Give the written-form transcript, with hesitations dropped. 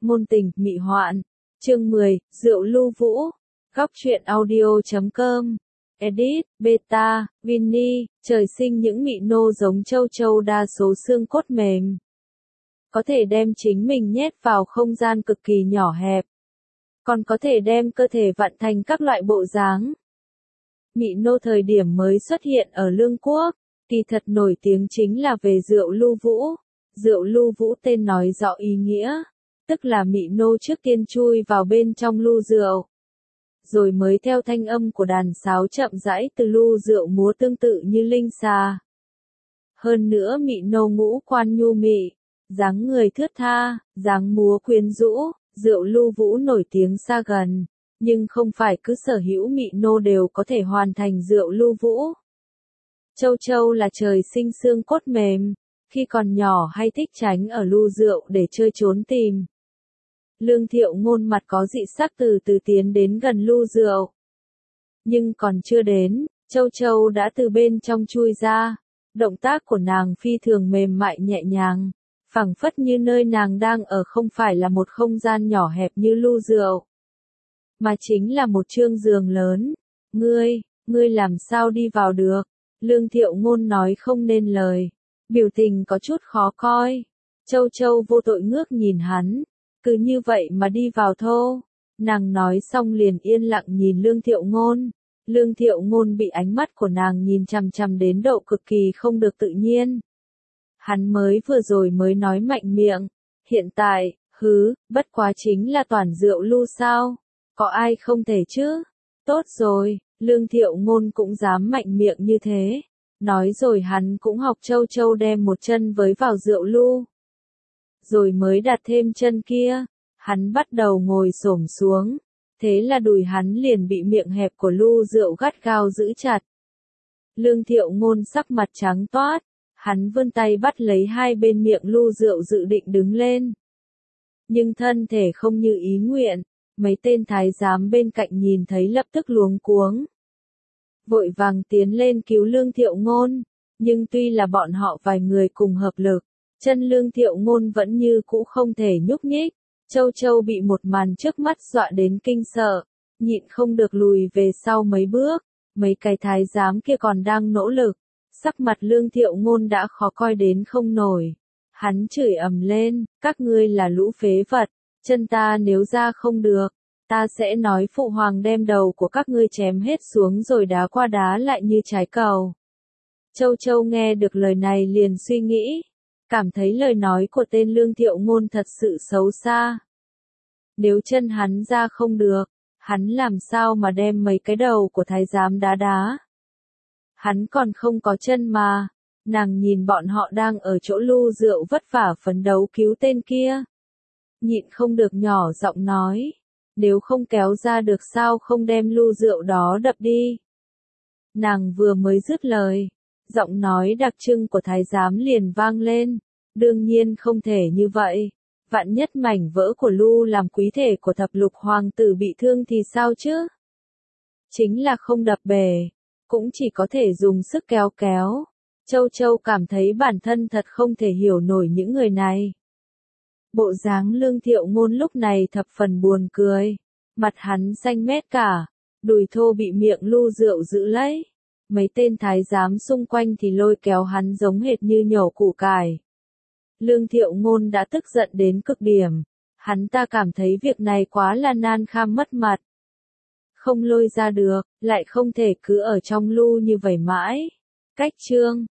Ngôn tình, mị hoạn. Chương 10, Rượu Lưu Vũ. Góc truyện audio.com. Edit, Beta, Vinny, trời sinh những mị nô giống châu châu đa số xương cốt mềm. Có thể đem chính mình nhét vào không gian cực kỳ nhỏ hẹp. Còn có thể đem cơ thể vặn thành các loại bộ dáng. Mị nô thời điểm mới xuất hiện ở Lương Quốc, kỳ thật nổi tiếng chính là về rượu Lưu Vũ. Rượu Lưu Vũ tên nói rõ ý nghĩa, tức là mị nô trước tiên chui vào bên trong lu rượu. Rồi mới theo thanh âm của đàn sáo chậm rãi từ lu rượu múa tương tự như linh xà. Hơn nữa mị nô ngũ quan nhu mị, dáng người thướt tha, dáng múa quyến rũ, rượu Lưu Vũ nổi tiếng xa gần, nhưng không phải cứ sở hữu mị nô đều có thể hoàn thành rượu Lưu Vũ. Châu châu là trời sinh xương cốt mềm, khi còn nhỏ hay thích tránh ở lu rượu để chơi trốn tìm. Lương Thiệu Ngôn mặt có dị sắc từ từ tiến đến gần lu rượu. Nhưng còn chưa đến, châu châu đã từ bên trong chui ra. Động tác của nàng phi thường mềm mại nhẹ nhàng, phảng phất như nơi nàng đang ở không phải là một không gian nhỏ hẹp như lu rượu, mà chính là một chương giường lớn. Ngươi làm sao đi vào được? Lương Thiệu Ngôn nói không nên lời, biểu tình có chút khó coi. Châu châu vô tội ngước nhìn hắn, cứ như vậy mà đi vào thô. Nàng nói xong liền yên lặng nhìn Lương Thiệu Ngôn. Lương Thiệu Ngôn bị ánh mắt của nàng nhìn chằm chằm đến độ cực kỳ không được tự nhiên. Hắn mới vừa rồi mới nói mạnh miệng, hiện tại, bất quá chính là toàn rượu Lưu sao? Có ai không thể chứ? Tốt rồi, Lương Thiệu Ngôn cũng dám mạnh miệng như thế. Nói rồi hắn cũng học châu châu đem một chân với vào rượu Lưu. Rồi mới đặt thêm chân kia, hắn bắt đầu ngồi xổm xuống. Thế là đùi hắn liền bị miệng hẹp của lu rượu gắt gao giữ chặt. Lương Thiệu Ngôn sắc mặt trắng toát, hắn vươn tay bắt lấy hai bên miệng lu rượu dự định đứng lên. Nhưng thân thể không như ý nguyện, mấy tên thái giám bên cạnh nhìn thấy lập tức luống cuống. Vội vàng tiến lên cứu Lương Thiệu Ngôn, nhưng tuy là bọn họ vài người cùng hợp lực, chân Lương Thiệu Ngôn vẫn như cũ không thể nhúc nhích. Châu châu bị một màn trước mắt dọa đến kinh sợ, nhịn không được lùi về sau mấy bước. Mấy cái thái giám kia còn đang nỗ lực, sắc mặt Lương Thiệu Ngôn đã khó coi đến không nổi. Hắn chửi ầm lên, các ngươi là lũ phế vật, chân ta nếu ra không được, ta sẽ nói phụ hoàng đem đầu của các ngươi chém hết xuống rồi đá qua đá lại như trái cầu. Châu châu nghe được lời này liền suy nghĩ, cảm thấy lời nói của tên Lương Thiệu Ngôn thật sự xấu xa. Nếu chân hắn ra không được, hắn làm sao mà đem mấy cái đầu của thái giám đá đá. Hắn còn không có chân mà. Nàng nhìn bọn họ đang ở chỗ lu rượu vất vả phấn đấu cứu tên kia. Nhịn không được nhỏ giọng nói, nếu không kéo ra được sao không đem lu rượu đó đập đi. Nàng vừa mới dứt lời, giọng nói đặc trưng của thái giám liền vang lên, đương nhiên không thể như vậy. Vạn nhất mảnh vỡ của lu làm quý thể của thập lục hoàng tử bị thương thì sao chứ? Chính là không đập bể, cũng chỉ có thể dùng sức kéo kéo. Châu châu cảm thấy bản thân thật không thể hiểu nổi những người này. Bộ dáng Lương Thiệu Ngôn lúc này thập phần buồn cười. Mặt hắn xanh mét cả, đùi thô bị miệng lu rượu giữ lấy. Mấy tên thái giám xung quanh thì lôi kéo hắn giống hệt như nhổ củ cải. Lương Thiệu Ngôn đã tức giận đến cực điểm. Hắn ta cảm thấy việc này quá là nan kham mất mặt. Không lôi ra được, lại không thể cứ ở trong lu như vậy mãi. Cách chương